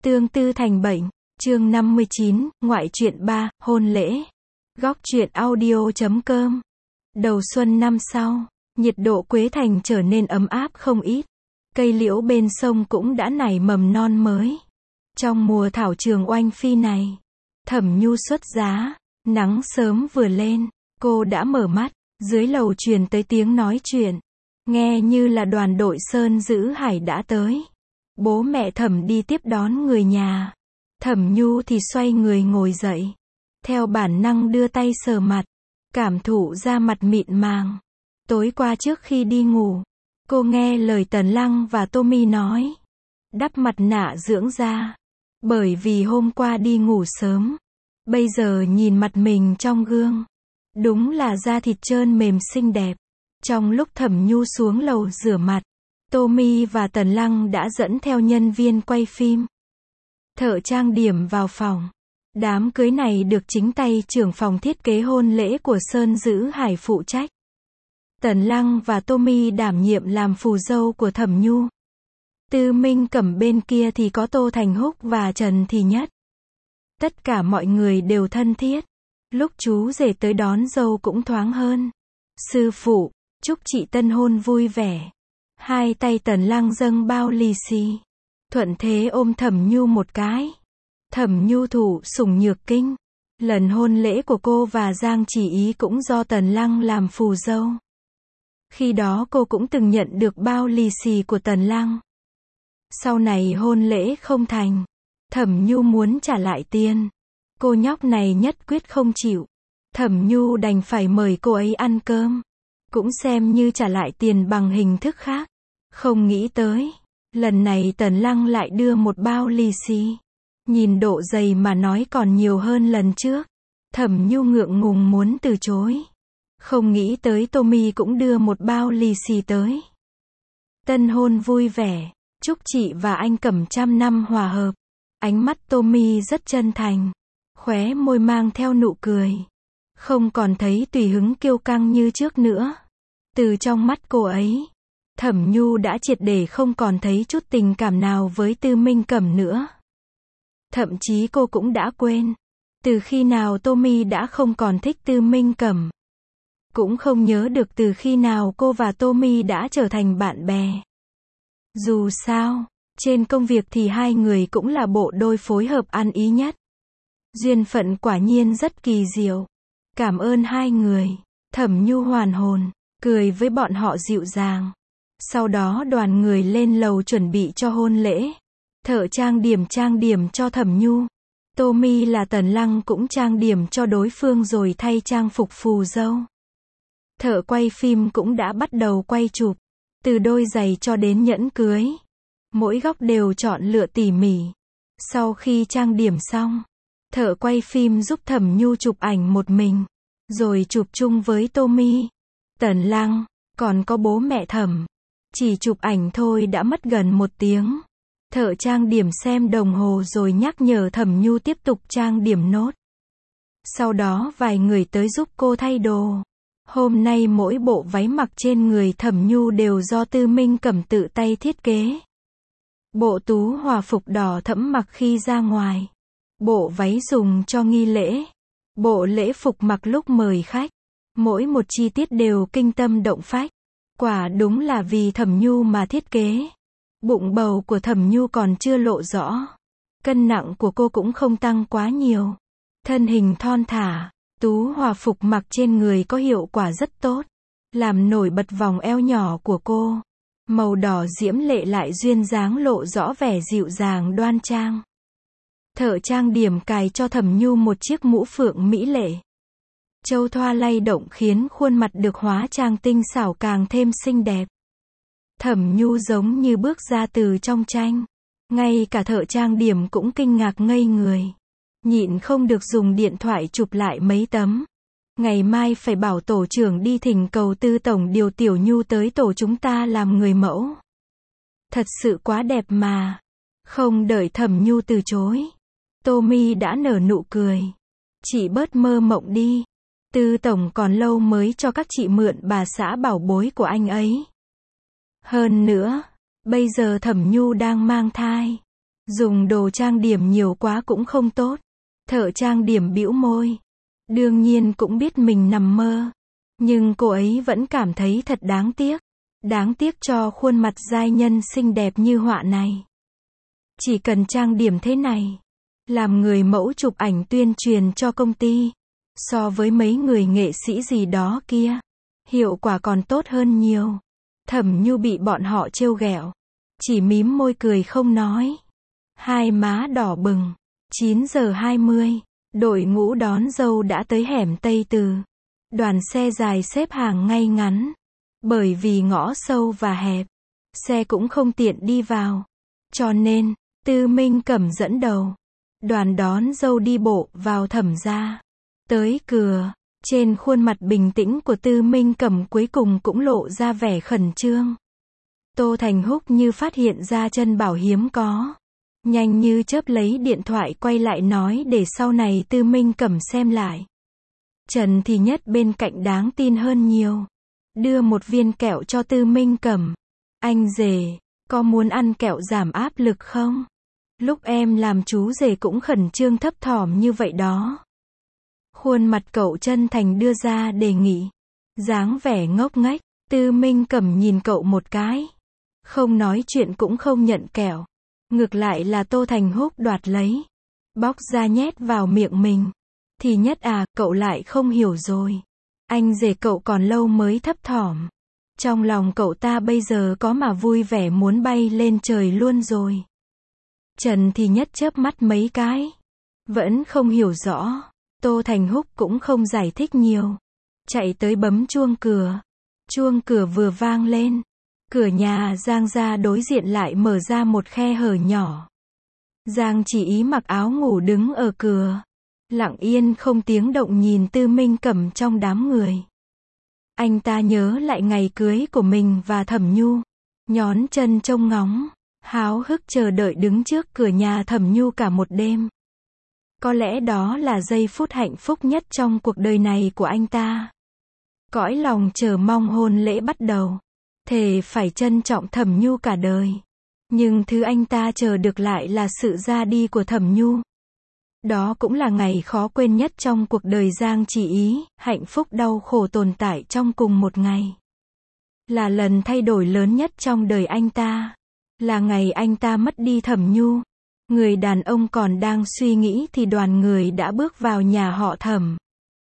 Tương tư thành bệnh. Chương 59, ngoại truyện 3, hôn lễ. Góc truyện audio.com. Đầu xuân năm sau, nhiệt độ Quế Thành trở nên ấm áp không ít. Cây liễu bên sông cũng đã nảy mầm non mới. Trong mùa thảo trường oanh phi này, Thẩm Nhu xuất giá, nắng sớm vừa lên, cô đã mở mắt, dưới lầu truyền tới tiếng nói chuyện, nghe như là đoàn đội Sơn Giữ Hải đã tới. Bố mẹ Thẩm đi tiếp đón người nhà. Thẩm Nhu thì xoay người ngồi dậy, theo bản năng đưa tay sờ mặt, cảm thụ da mặt mịn màng. Tối qua trước khi đi ngủ, cô nghe lời Tần Lăng và Tommy nói, đắp mặt nạ dưỡng da, bởi vì hôm qua đi ngủ sớm. Bây giờ nhìn mặt mình trong gương, đúng là da thịt trơn mềm xinh đẹp. Trong lúc Thẩm Nhu xuống lầu rửa mặt, Tommy và Tần Lăng đã dẫn theo nhân viên quay phim, thợ trang điểm vào phòng. Đám cưới này được chính tay trưởng phòng thiết kế hôn lễ của Sơn Giữ Hải phụ trách. Tần Lăng và Tommy đảm nhiệm làm phù dâu của Thẩm Nhu. Tư Minh Cẩm bên kia thì có Tô Thành Húc và Trần Thì Nhất. Tất cả mọi người đều thân thiết. Lúc chú rể tới đón dâu cũng thoáng hơn. Sư phụ, chúc chị tân hôn vui vẻ. Hai tay Tần Lăng dâng bao lì xì, thuận thế ôm Thẩm Nhu một cái. Thẩm Nhu thụ sủng nhược kinh. Lần hôn lễ của cô và Giang Chỉ Ý cũng do Tần Lăng làm phù dâu. Khi đó cô cũng từng nhận được bao lì xì của Tần Lăng. Sau này hôn lễ không thành, Thẩm Nhu muốn trả lại tiền. Cô nhóc này nhất quyết không chịu. Thẩm Nhu đành phải mời cô ấy ăn cơm, cũng xem như trả lại tiền bằng hình thức khác. Không nghĩ tới, lần này Tần Lăng lại đưa một bao lì xì. Nhìn độ dày mà nói còn nhiều hơn lần trước. Thẩm Nhu ngượng ngùng muốn từ chối. Không nghĩ tới Tommy cũng đưa một bao lì xì tới. Tân hôn vui vẻ, chúc chị và anh Cẩm trăm năm hòa hợp. Ánh mắt Tommy rất chân thành, khóe môi mang theo nụ cười. Không còn thấy tùy hứng kiêu căng như trước nữa. Từ trong mắt cô ấy, Thẩm Nhu đã triệt để không còn thấy chút tình cảm nào với Tư Minh Cẩm nữa. Thậm chí cô cũng đã quên, từ khi nào Tommy đã không còn thích Tư Minh Cẩm. Cũng không nhớ được từ khi nào cô và Tommy đã trở thành bạn bè. Dù sao, trên công việc thì hai người cũng là bộ đôi phối hợp ăn ý nhất. Duyên phận quả nhiên rất kỳ diệu. Cảm ơn hai người. Thẩm Nhu hoàn hồn, cười với bọn họ dịu dàng. Sau đó đoàn người lên lầu chuẩn bị cho hôn lễ. Thợ trang điểm cho Thẩm Nhu. Tommy là Tần Lăng cũng trang điểm cho đối phương rồi thay trang phục phù dâu. Thợ quay phim cũng đã bắt đầu quay chụp, từ đôi giày cho đến nhẫn cưới. Mỗi góc đều chọn lựa tỉ mỉ. Sau khi trang điểm xong, thợ quay phim giúp Thẩm Nhu chụp ảnh một mình, rồi chụp chung với Tommy, Tần Lăng, còn có bố mẹ Thẩm. Chỉ chụp ảnh thôi đã mất gần 1 tiếng. Thợ trang điểm xem đồng hồ rồi nhắc nhở Thẩm Nhu tiếp tục trang điểm nốt. Sau đó vài người tới giúp cô thay đồ. Hôm nay mỗi bộ váy mặc trên người Thẩm Nhu đều do Tư Minh Cẩm tự tay thiết kế. Bộ tú hòa phục đỏ thẫm mặc khi ra ngoài. Bộ váy dùng cho nghi lễ. Bộ lễ phục mặc lúc mời khách. Mỗi một chi tiết đều kinh tâm động phách. Quả đúng là vì Thẩm Nhu mà thiết kế. Bụng bầu của Thẩm Nhu còn chưa lộ rõ. Cân nặng của cô cũng không tăng quá nhiều. Thân hình thon thả, tú hòa phục mặc trên người có hiệu quả rất tốt. Làm nổi bật vòng eo nhỏ của cô. Màu đỏ diễm lệ lại duyên dáng lộ rõ vẻ dịu dàng đoan trang. Thợ trang điểm cài cho Thẩm Nhu một chiếc mũ phượng mỹ lệ. Châu thoa lay động khiến khuôn mặt được hóa trang tinh xảo càng thêm xinh đẹp. Thẩm Nhu giống như bước ra từ trong tranh. Ngay cả thợ trang điểm cũng kinh ngạc ngây người. Nhịn không được dùng điện thoại chụp lại mấy tấm. Ngày mai phải bảo tổ trưởng đi thỉnh cầu Tư tổng điều Tiểu Nhu tới tổ chúng ta làm người mẫu. Thật sự quá đẹp mà. Không đợi Thẩm Nhu từ chối, Tommy đã nở nụ cười. Chị bớt mơ mộng đi. Tư tổng còn lâu mới cho các chị mượn bà xã bảo bối của anh ấy. Hơn nữa, bây giờ Thẩm Nhu đang mang thai. Dùng đồ trang điểm nhiều quá cũng không tốt. Thợ trang điểm bĩu môi. Đương nhiên cũng biết mình nằm mơ. Nhưng cô ấy vẫn cảm thấy thật đáng tiếc. Đáng tiếc cho khuôn mặt giai nhân xinh đẹp như họa này. Chỉ cần trang điểm thế này, làm người mẫu chụp ảnh tuyên truyền cho công ty, so với mấy người nghệ sĩ gì đó kia, hiệu quả còn tốt hơn nhiều. Thẩm Nhu bị bọn họ trêu ghẹo, chỉ mím môi cười không nói. Hai má đỏ bừng. 9 giờ 20, đội ngũ đón dâu đã tới hẻm Tây Từ. Đoàn xe dài xếp hàng ngay ngắn. Bởi vì ngõ sâu và hẹp, xe cũng không tiện đi vào. Cho nên, Tư Minh Cẩm dẫn đầu. Đoàn đón dâu đi bộ vào Thẩm gia. Tới cửa, trên khuôn mặt bình tĩnh của Tư Minh Cẩm cuối cùng cũng lộ ra vẻ khẩn trương. Tô Thành Húc như phát hiện ra chân bảo hiếm có. Nhanh như chớp lấy điện thoại quay lại nói để sau này Tư Minh Cẩm xem lại. Trần Thì Nhất bên cạnh đáng tin hơn nhiều. Đưa một viên kẹo cho Tư Minh Cẩm. Anh rể, có muốn ăn kẹo giảm áp lực không? Lúc em làm chú rể cũng khẩn trương thấp thỏm như vậy đó. Khuôn mặt cậu chân thành đưa ra đề nghị. Dáng vẻ ngốc nghếch, Tư Minh Cẩm nhìn cậu một cái. Không nói chuyện cũng không nhận kẹo. Ngược lại là Tô Thành Húc đoạt lấy. Bóc ra nhét vào miệng mình. Thì Nhất à, cậu lại không hiểu rồi. Anh rể cậu còn lâu mới thấp thỏm. Trong lòng cậu ta bây giờ có mà vui vẻ muốn bay lên trời luôn rồi. Trần Thì Nhất chớp mắt mấy cái. Vẫn không hiểu rõ. Tô Thành Húc cũng không giải thích nhiều. Chạy tới bấm chuông cửa. Chuông cửa vừa vang lên. Cửa nhà Giang gia đối diện lại mở ra một khe hở nhỏ. Giang Chỉ Ý mặc áo ngủ đứng ở cửa. Lặng yên không tiếng động nhìn Tư Minh Cẩm trong đám người. Anh ta nhớ lại ngày cưới của mình và Thẩm Nhu. Nhón chân trông ngóng, háo hức chờ đợi đứng trước cửa nhà Thẩm Nhu cả một đêm. Có lẽ đó là giây phút hạnh phúc nhất trong cuộc đời này của anh ta. Cõi lòng chờ mong hôn lễ bắt đầu. Thề phải trân trọng Thẩm Nhu cả đời. Nhưng thứ anh ta chờ được lại là sự ra đi của Thẩm Nhu. Đó cũng là ngày khó quên nhất trong cuộc đời Giang Chỉ Ý, hạnh phúc đau khổ tồn tại trong cùng một ngày. Là lần thay đổi lớn nhất trong đời anh ta. Là ngày anh ta mất đi Thẩm Nhu. Người đàn ông còn đang suy nghĩ thì đoàn người đã bước vào nhà họ Thẩm.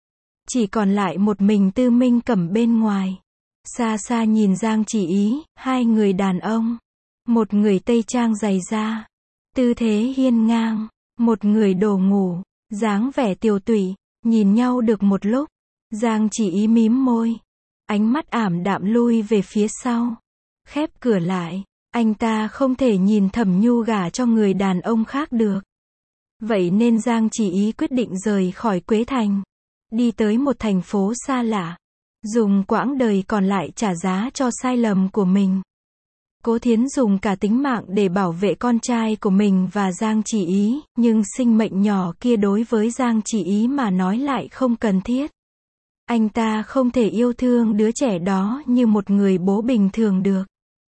Chỉ còn lại một mình Tư Minh Cẩm bên ngoài. Xa xa nhìn Giang Chỉ Ý, hai người đàn ông. Một người tây trang dày da, tư thế hiên ngang. Một người đồ ngủ, dáng vẻ tiều tụy, nhìn nhau được một lúc. Giang Chỉ Ý mím môi. Ánh mắt ảm đạm lui về phía sau. Khép cửa lại. Anh ta không thể nhìn Thẩm Nhu gả cho người đàn ông khác được. Vậy nên Giang Chỉ Ý quyết định rời khỏi Quế Thành. Đi tới một thành phố xa lạ. Dùng quãng đời còn lại trả giá cho sai lầm của mình. Cố Thiến dùng cả tính mạng để bảo vệ con trai của mình và Giang Chỉ Ý, nhưng sinh mệnh nhỏ kia đối với Giang Chỉ Ý mà nói lại không cần thiết. Anh ta không thể yêu thương đứa trẻ đó như một người bố bình thường được.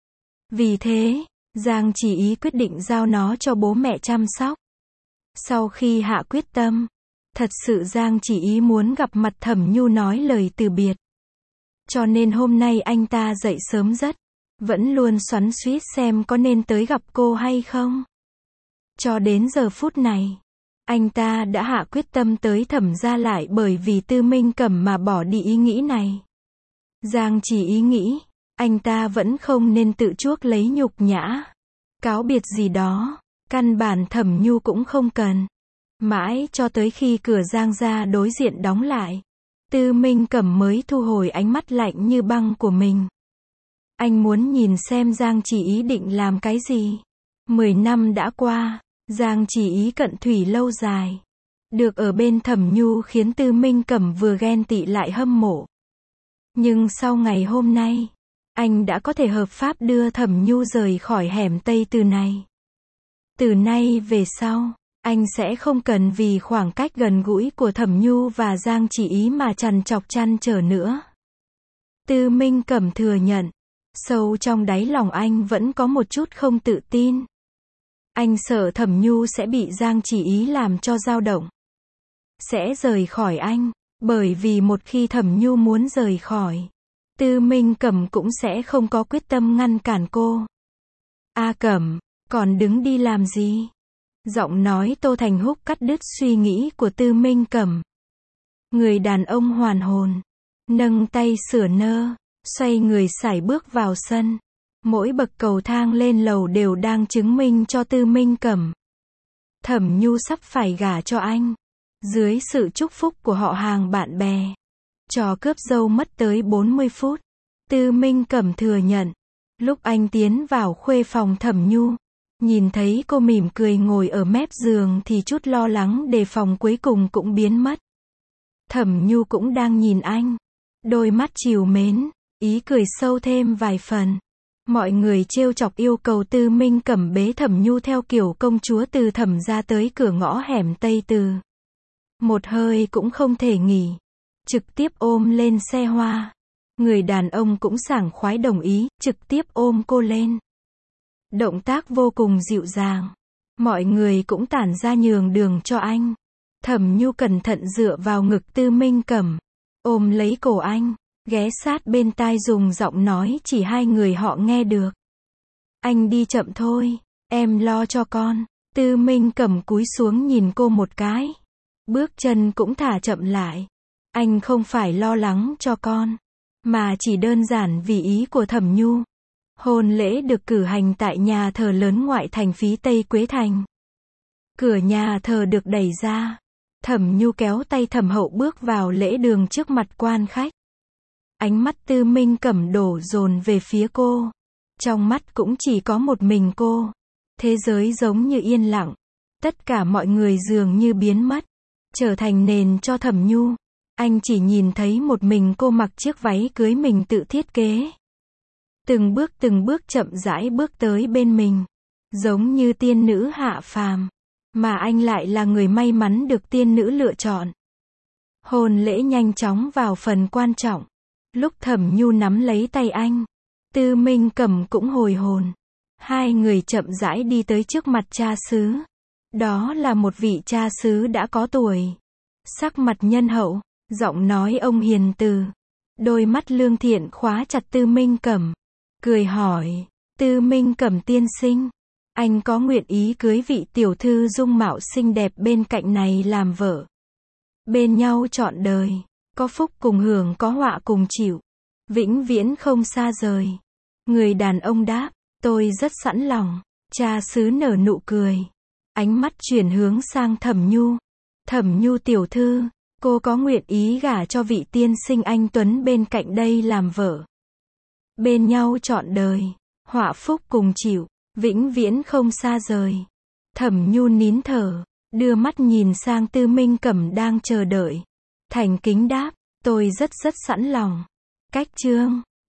Vì thế, Giang Chỉ Ý quyết định giao nó cho bố mẹ chăm sóc. Sau khi hạ quyết tâm, thật sự Giang Chỉ Ý muốn gặp mặt Thẩm Nhu nói lời từ biệt. Cho nên hôm nay anh ta dậy sớm rất. Vẫn luôn xoắn xuýt xem có nên tới gặp cô hay không. Cho đến giờ phút này, anh ta đã hạ quyết tâm tới Thẩm gia lại bởi vì Tư Minh Cẩm mà bỏ đi ý nghĩ này. Giang Chỉ Ý nghĩ, anh ta vẫn không nên tự chuốc lấy nhục nhã. Cáo biệt gì đó, căn bản Thẩm Nhu cũng không cần. Mãi cho tới khi cửa Giang gia đối diện đóng lại, Tư Minh Cẩm mới thu hồi ánh mắt lạnh như băng của mình. Anh muốn nhìn xem Giang Chỉ Ý định làm cái gì. 10 năm đã qua, Giang Chỉ Ý cận thủy lâu dài. Được ở bên Thẩm Nhu khiến Tư Minh Cẩm vừa ghen tị lại hâm mộ. Nhưng sau ngày hôm nay, anh đã có thể hợp pháp đưa Thẩm Nhu rời khỏi hẻm Tây Từ này. Từ nay về sau, anh sẽ không cần vì khoảng cách gần gũi của Thẩm Nhu và Giang Chỉ Ý mà trằn trọc trăn trở nữa. Tư Minh Cẩm thừa nhận. Sâu trong đáy lòng anh vẫn có một chút không tự tin. Anh sợ Thẩm Nhu sẽ bị Giang Chỉ Ý làm cho dao động. Sẽ rời khỏi anh. Bởi vì một khi Thẩm Nhu muốn rời khỏi, Tư Minh Cẩm cũng sẽ không có quyết tâm ngăn cản cô. A Cẩm, còn đứng đi làm gì? Giọng nói Tô Thành Húc cắt đứt suy nghĩ của Tư Minh Cẩm. Người đàn ông hoàn hồn, nâng tay sửa nơ, xoay người sải bước vào sân. Mỗi bậc cầu thang lên lầu đều đang chứng minh cho Tư Minh Cẩm. Thẩm Nhu sắp phải gả cho anh. Dưới sự chúc phúc của họ hàng bạn bè, trò cướp dâu mất tới 40 phút. Tư Minh Cẩm thừa nhận, lúc anh tiến vào khuê phòng Thẩm Nhu, nhìn thấy cô mỉm cười ngồi ở mép giường thì chút lo lắng đề phòng cuối cùng cũng biến mất. Thẩm Nhu cũng đang nhìn anh, đôi mắt trìu mến, ý cười sâu thêm vài phần. Mọi người trêu chọc yêu cầu Tư Minh Cẩm bế Thẩm Nhu theo kiểu công chúa từ Thẩm ra tới cửa ngõ hẻm Tây Từ. Một hơi cũng không thể nghỉ, trực tiếp ôm lên xe hoa. Người đàn ông cũng sảng khoái đồng ý, trực tiếp ôm cô lên. Động tác vô cùng dịu dàng. Mọi người cũng tản ra nhường đường cho anh. Thẩm Nhu cẩn thận dựa vào ngực Tư Minh Cẩm, ôm lấy cổ anh, ghé sát bên tai dùng giọng nói chỉ hai người họ nghe được. Anh đi chậm thôi, em lo cho con. Tư Minh Cẩm cúi xuống nhìn cô một cái. Bước chân cũng thả chậm lại. Anh không phải lo lắng cho con, mà chỉ đơn giản vì ý của Thẩm Nhu. Hôn lễ được cử hành tại nhà thờ lớn ngoại thành Phí Tây Quế Thành. Cửa nhà thờ được đẩy ra. Thẩm Nhu kéo tay Thẩm Hậu bước vào lễ đường trước mặt quan khách. Ánh mắt Tư Minh Cẩm đổ dồn về phía cô. Trong mắt cũng chỉ có một mình cô. Thế giới giống như yên lặng. Tất cả mọi người dường như biến mất, trở thành nền cho Thẩm Nhu. Anh chỉ nhìn thấy một mình cô mặc chiếc váy cưới mình tự thiết kế. Từng bước chậm rãi bước tới bên mình. Giống như tiên nữ hạ phàm. Mà anh lại là người may mắn được tiên nữ lựa chọn. Hôn lễ nhanh chóng vào phần quan trọng. Lúc Thẩm Nhu nắm lấy tay anh, Tư Minh Cẩm cũng hồi hồn. Hai người chậm rãi đi tới trước mặt cha xứ. Đó là một vị cha xứ đã có tuổi. Sắc mặt nhân hậu, giọng nói ông hiền từ. Đôi mắt lương thiện khóa chặt Tư Minh Cẩm. Cười hỏi, Tư Minh Cẩm tiên sinh, anh có nguyện ý cưới vị tiểu thư dung mạo xinh đẹp bên cạnh này làm vợ? Bên nhau trọn đời, có phúc cùng hưởng có họa cùng chịu, vĩnh viễn không xa rời. Người đàn ông đáp, tôi rất sẵn lòng. Cha xứ nở nụ cười. Ánh mắt chuyển hướng sang Thẩm Nhu. Thẩm Nhu tiểu thư, cô có nguyện ý gả cho vị tiên sinh anh tuấn bên cạnh đây làm vợ? Bên nhau trọn đời, họa phúc cùng chịu, vĩnh viễn không xa rời. Thẩm Nhu nín thở, đưa mắt nhìn sang Tư Minh Cẩm đang chờ đợi. Thành kính đáp, tôi rất sẵn lòng. Cách chương